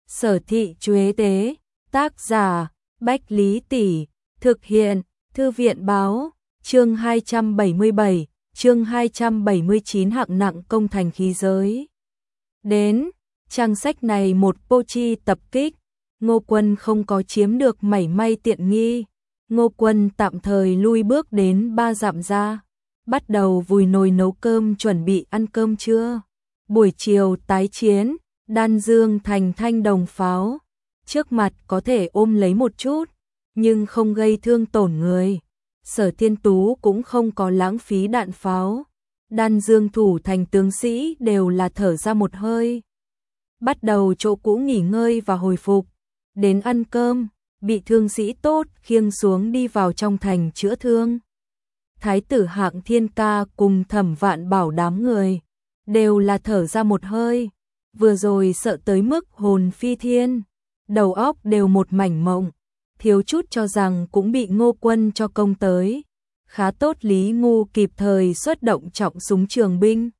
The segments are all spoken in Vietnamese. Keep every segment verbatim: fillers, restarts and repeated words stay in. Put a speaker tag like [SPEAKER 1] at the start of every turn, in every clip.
[SPEAKER 1] Sở Thị Chuế Tế, tác giả Bách Lý Tỷ, thực hiện Thư viện Báo, chương hai trăm bảy mươi bảy, chương hai trăm bảy mươi chín hạng nặng công thành khí giới. Đến, trang sách này một pochi tập kích, Ngô Quân không có chiếm được mảy may tiện nghi. Ngô Quân tạm thời lui bước đến ba dặm ra, bắt đầu vùi nồi nấu cơm chuẩn bị ăn cơm trưa. Buổi chiều tái chiến, Đan Dương thành thanh đồng pháo, trước mặt có thể ôm lấy một chút, nhưng không gây thương tổn người. Sở Thiên Tú cũng không có lãng phí đạn pháo. Đan Dương thủ thành tướng sĩ đều là thở ra một hơi, bắt đầu chỗ cũ nghỉ ngơi và hồi phục. Đến ăn cơm, bị thương sĩ tốt khiêng xuống đi vào trong thành chữa thương. Thái tử Hạng Thiên Ca cùng Thẩm Vạn Bảo đám người đều là thở ra một hơi, vừa rồi sợ tới mức hồn phi thiên, đầu óc đều một mảnh mộng, thiếu chút cho rằng cũng bị Ngô Quân cho công tới. Khá tốt Lý Ngu kịp thời xuất động trọng súng trường binh,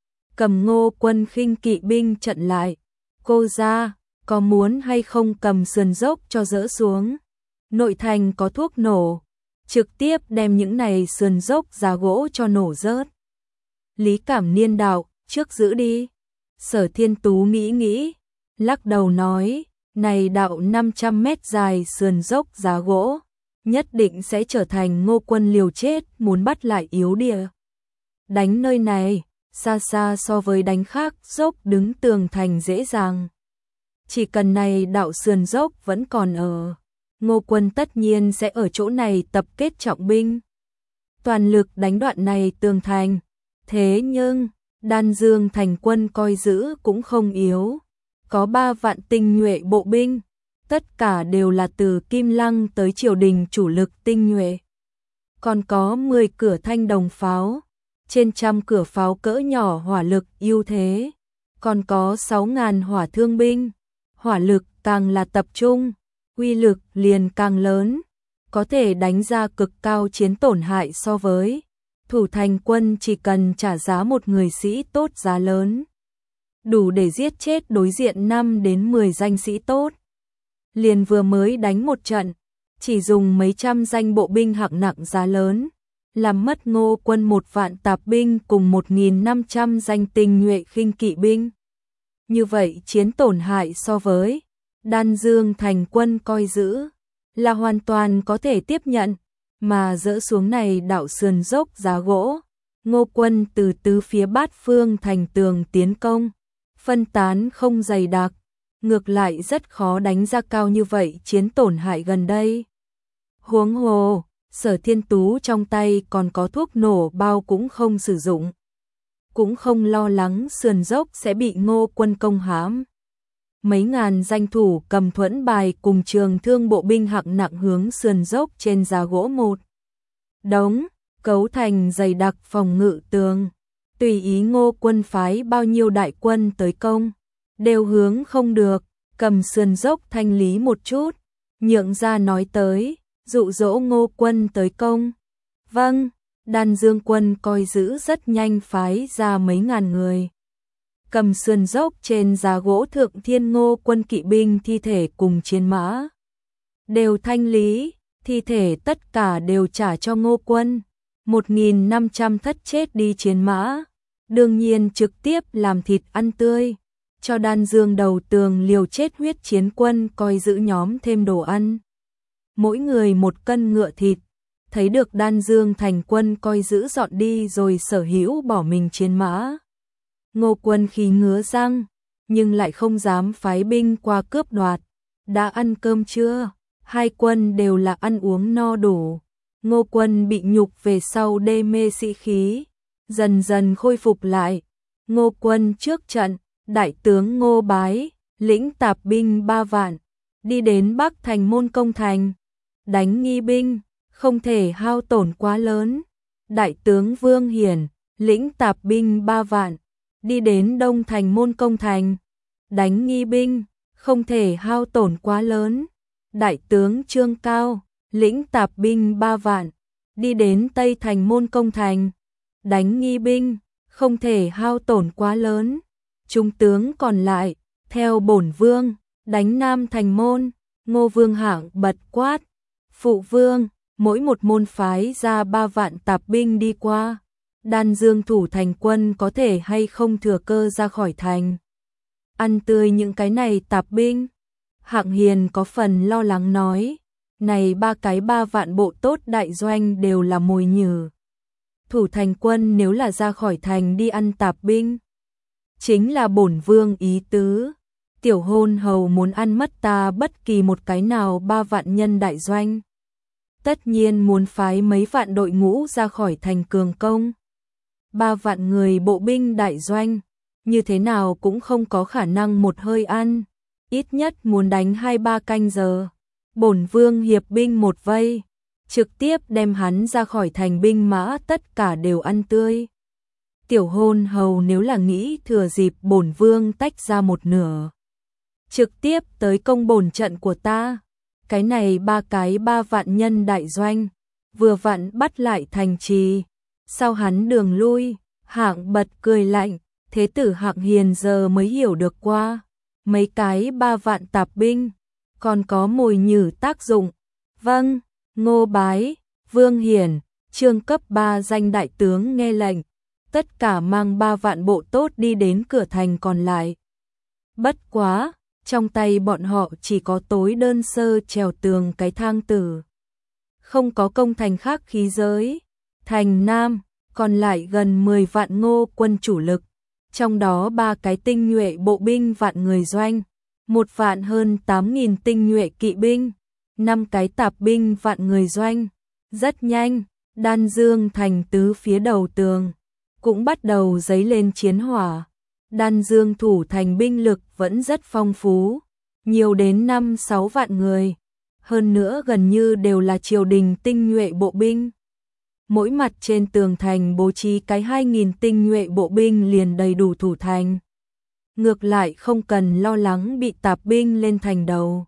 [SPEAKER 1] cầm Ngô Quân khinh kỵ binh trận lại. Cô ra, có muốn hay không cầm sườn dốc cho dỡ xuống? Nội thành có thuốc nổ, trực tiếp đem những này sườn dốc giá gỗ cho nổ rớt. Lý Cảm Niên đạo, trước giữ đi. Sở Thiên Tú nghĩ nghĩ, lắc đầu nói, này đạo năm trăm mét dài sườn dốc giá gỗ, nhất định sẽ trở thành Ngô Quân liều chết muốn bắt lại yếu địa. Đánh nơi này, xa xa so với đánh khác dốc đứng tường thành dễ dàng. Chỉ cần này đạo sườn dốc vẫn còn ở, Ngô Quân tất nhiên sẽ ở chỗ này tập kết trọng binh, toàn lực đánh đoạn này tường thành. Thế nhưng, Đan Dương thành quân coi giữ cũng không yếu, có ba vạn tinh nhuệ bộ binh, tất cả đều là từ Kim Lăng tới triều đình chủ lực tinh nhuệ. Còn có mười cửa thanh đồng pháo, trên trăm cửa pháo cỡ nhỏ hỏa lực ưu thế, còn có sáu ngàn hỏa thương binh, hỏa lực càng là tập trung, uy lực liền càng lớn, có thể đánh ra cực cao chiến tổn hại so với thủ thành quân chỉ cần trả giá một người sĩ tốt giá lớn, đủ để giết chết đối diện năm đến mười danh sĩ tốt. Liền vừa mới đánh một trận, chỉ dùng mấy trăm danh bộ binh hạng nặng giá lớn, làm mất Ngô Quân một vạn tạp binh cùng một nghìn năm trăm danh tinh nhuệ khinh kỵ binh. Như vậy chiến tổn hại so với Đan Dương thành quân coi giữ là hoàn toàn có thể tiếp nhận, mà dỡ xuống này đạo sườn dốc giá gỗ, Ngô Quân từ tứ phía bát phương thành tường tiến công, phân tán không dày đặc, ngược lại rất khó đánh ra cao như vậy chiến tổn hại gần đây. Huống hồ, Sở Thiên Tú trong tay còn có thuốc nổ bao cũng không sử dụng, cũng không lo lắng sườn dốc sẽ bị Ngô Quân công hãm. Mấy ngàn danh thủ cầm thuẫn bài cùng trường thương bộ binh hạng nặng hướng sườn dốc trên giá gỗ một đống, cấu thành dày đặc phòng ngự tường. Tùy ý Ngô Quân phái bao nhiêu đại quân tới công, đều hướng không được, cầm sườn dốc thanh lý một chút, nhượng ra nói tới, dụ dỗ Ngô Quân tới công. Vâng, Đan Dương quân coi giữ rất nhanh phái ra mấy ngàn người, cầm sườn dốc trên giá gỗ thượng thiên Ngô Quân kỵ binh thi thể cùng chiến mã, đều thanh lý, thi thể tất cả đều trả cho Ngô Quân. Một nghìn năm trăm thất chết đi chiến mã, đương nhiên trực tiếp làm thịt ăn tươi, cho Đan Dương đầu tường liều chết huyết chiến quân coi giữ nhóm thêm đồ ăn. Mỗi người một cân ngựa thịt, thấy được Đan Dương thành quân coi giữ dọn đi rồi sở hữu bỏ mình chiến mã. Ngô Quân khí ngứa răng, nhưng lại không dám phái binh qua cướp đoạt. Đã ăn cơm chưa? Hai quân đều là ăn uống no đủ. Ngô Quân bị nhục về sau đê mê sĩ khí, dần dần khôi phục lại. Ngô Quân trước trận, đại tướng Ngô Bái, lĩnh tạp binh ba vạn, đi đến Bắc thành môn công thành, đánh nghi binh, không thể hao tổn quá lớn. Đại tướng Vương Hiển, lĩnh tạp binh ba vạn, đi đến Đông thành môn công thành, đánh nghi binh, không thể hao tổn quá lớn. Đại tướng Trương Cao, lĩnh tạp binh ba vạn, đi đến Tây thành môn công thành, đánh nghi binh, không thể hao tổn quá lớn. Trung tướng còn lại, theo bổn vương, Đánh Nam Thành môn, Ngô Vương Hạng bật quát, phụ vương, mỗi một môn phái ra ba vạn tạp binh đi qua, Đan Dương thủ thành quân có thể hay không thừa cơ ra khỏi thành. Ăn tươi những cái này tạp binh. Hạng Hiền có phần lo lắng nói, này ba cái ba vạn bộ tốt đại doanh đều là mồi nhử. Thủ thành quân nếu là ra khỏi thành đi ăn tạp binh, chính là bổn vương ý tứ. Tiểu hôn hầu muốn ăn mất ta bất kỳ một cái nào ba vạn nhân đại doanh. Tất nhiên muốn phái mấy vạn đội ngũ ra khỏi thành cường công. Ba vạn người bộ binh đại doanh, như thế nào cũng không có khả năng một hơi ăn. Ít nhất muốn đánh hai ba canh giờ. Bổn vương hiệp binh một vây, trực tiếp đem hắn ra khỏi thành binh mã tất cả đều ăn tươi. Tiểu hôn hầu nếu là nghĩ thừa dịp bổn vương tách ra một nửa, trực tiếp tới công bổn trận của ta. Cái này ba cái ba vạn nhân đại doanh, vừa vặn bắt lại thành trì. Sau hắn đường lui, Hạng bật cười lạnh, thế tử Hạng Hiền giờ mới hiểu được qua. Mấy cái ba vạn tạp binh, còn có mồi nhử tác dụng. Vâng, Ngô Bái, Vương Hiển, Trương cấp ba danh đại tướng nghe lệnh, tất cả mang ba vạn bộ tốt đi đến cửa thành còn lại. Bất quá, trong tay bọn họ chỉ có tối đơn sơ trèo tường cái thang tử, không có công thành khác khí giới. Thành Nam, còn lại gần mười vạn Ngô quân chủ lực, trong đó ba cái tinh nhuệ bộ binh vạn người doanh, một vạn hơn tám nghìn tinh nhuệ kỵ binh, năm cái tạp binh vạn người doanh. Rất nhanh, Đan Dương thành tứ phía đầu tường cũng bắt đầu dấy lên chiến hỏa. Đan Dương thủ thành binh lực vẫn rất phong phú, nhiều đến năm sáu vạn người, hơn nữa gần như đều là triều đình tinh nhuệ bộ binh. Mỗi mặt trên tường thành bố trí cái hai nghìn tinh nhuệ bộ binh liền đầy đủ thủ thành. Ngược lại không cần lo lắng bị tạp binh lên thành đầu.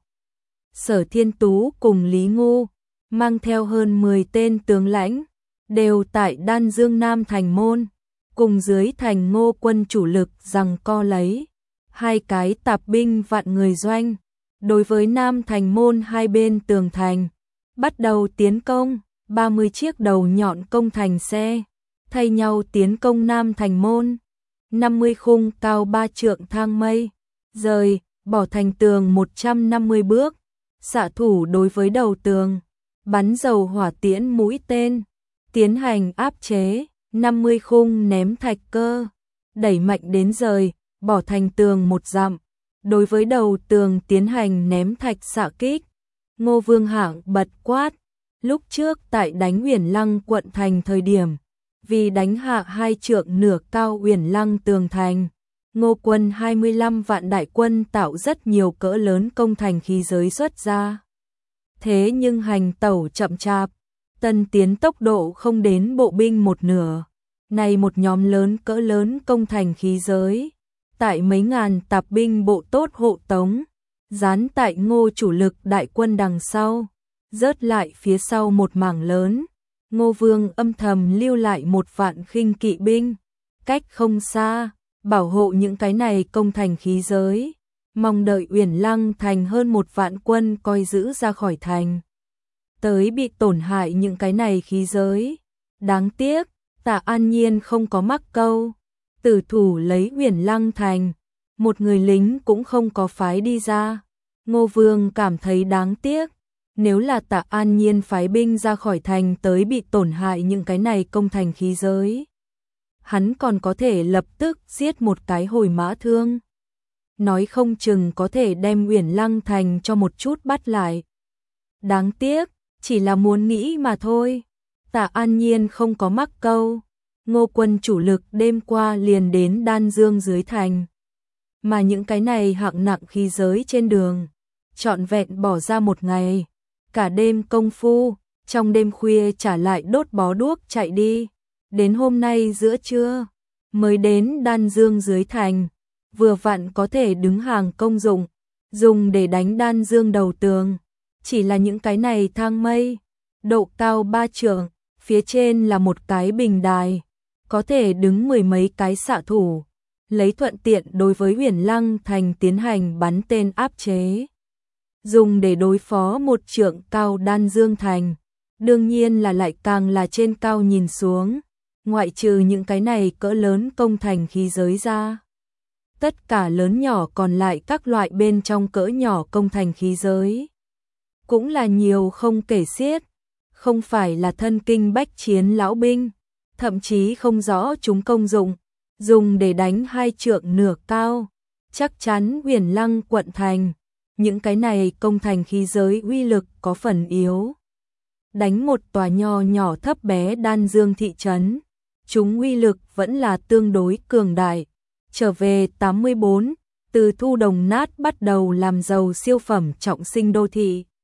[SPEAKER 1] Sở Thiên Tú cùng Lý Ngu, mang theo hơn mười tên tướng lãnh, đều tại Đan Dương Nam thành môn, cùng dưới thành Ngô quân chủ lực giằng co lấy. Hai cái tạp binh vạn người doanh, đối với Nam thành môn hai bên tường thành, bắt đầu tiến công. ba mươi chiếc đầu nhọn công thành xe, thay nhau tiến công Nam thành môn. năm mươi khung cao ba trượng thang mây, rời, bỏ thành tường một trăm năm mươi bước, xạ thủ đối với đầu tường, bắn dầu hỏa tiễn mũi tên, tiến hành áp chế. năm mươi khung ném thạch cơ, đẩy mạnh đến rời, bỏ thành tường một dặm, đối với đầu tường tiến hành ném thạch xạ kích. Ngô Vương Hạng bật quát, lúc trước tại đánh Uyển Lăng quận thành thời điểm, vì đánh hạ hai trượng nửa cao Uyển Lăng tường thành, Ngô quân hai mươi lăm vạn đại quân tạo rất nhiều cỡ lớn công thành khí giới xuất ra. Thế nhưng hành tẩu chậm chạp, tân tiến tốc độ không đến bộ binh một nửa. Này một nhóm lớn cỡ lớn công thành khí giới, tại mấy ngàn tạp binh bộ tốt hộ tống, dán tại Ngô chủ lực đại quân đằng sau, rớt lại phía sau một mảng lớn. Ngô Vương âm thầm lưu lại một vạn khinh kỵ binh, cách không xa, bảo hộ những cái này công thành khí giới, mong đợi Uyển Lăng thành hơn một vạn quân coi giữ ra khỏi thành. Tới bị tổn hại những cái này khí giới. Đáng tiếc, Tạ An Nhiên không có mắc câu, tử thủ lấy Uyển Lăng thành, một người lính cũng không có phái đi ra. Ngô Vương cảm thấy đáng tiếc, nếu là Tạ An Nhiên phái binh ra khỏi thành tới bị tổn hại những cái này công thành khí giới, hắn còn có thể lập tức giết một cái hồi mã thương, nói không chừng có thể đem Uyển Lăng thành cho một chút bắt lại. Đáng tiếc, chỉ là muốn nghĩ mà thôi. Tạ An Nhiên không có mắc câu. Ngô quân chủ lực đêm qua liền đến Đan Dương dưới thành, mà những cái này hạng nặng khí giới trên đường, trọn vẹn bỏ ra một ngày, cả đêm công phu, trong đêm khuya trả lại đốt bó đuốc chạy đi, đến hôm nay giữa trưa mới đến Đan Dương dưới thành, vừa vặn có thể đứng hàng công dụng, dùng để đánh Đan Dương đầu tường. Chỉ là những cái này thang mây, độ cao ba trượng, phía trên là một cái bình đài, có thể đứng mười mấy cái xạ thủ, lấy thuận tiện đối với Huyền Lăng Thành tiến hành bắn tên áp chế, dùng để đối phó một trượng cao Đan Dương Thành. Đương nhiên là lại càng là trên cao nhìn xuống, ngoại trừ những cái này cỡ lớn công thành khí giới ra. Tất cả lớn nhỏ còn lại các loại bên trong cỡ nhỏ công thành khí giới, cũng là nhiều không kể xiết, không phải là thân kinh bách chiến lão binh, thậm chí không rõ chúng công dụng, dùng để đánh hai trượng nửa cao, chắc chắn Huyền Lăng quận thành. Những cái này công thành khí giới uy lực có phần yếu. Đánh một tòa nho nhỏ thấp bé Đan Dương thị trấn, chúng uy lực vẫn là tương đối cường đại. Trở về tám mươi bốn, từ Thu Đồng Nát bắt đầu làm giàu siêu phẩm trọng sinh đô thị.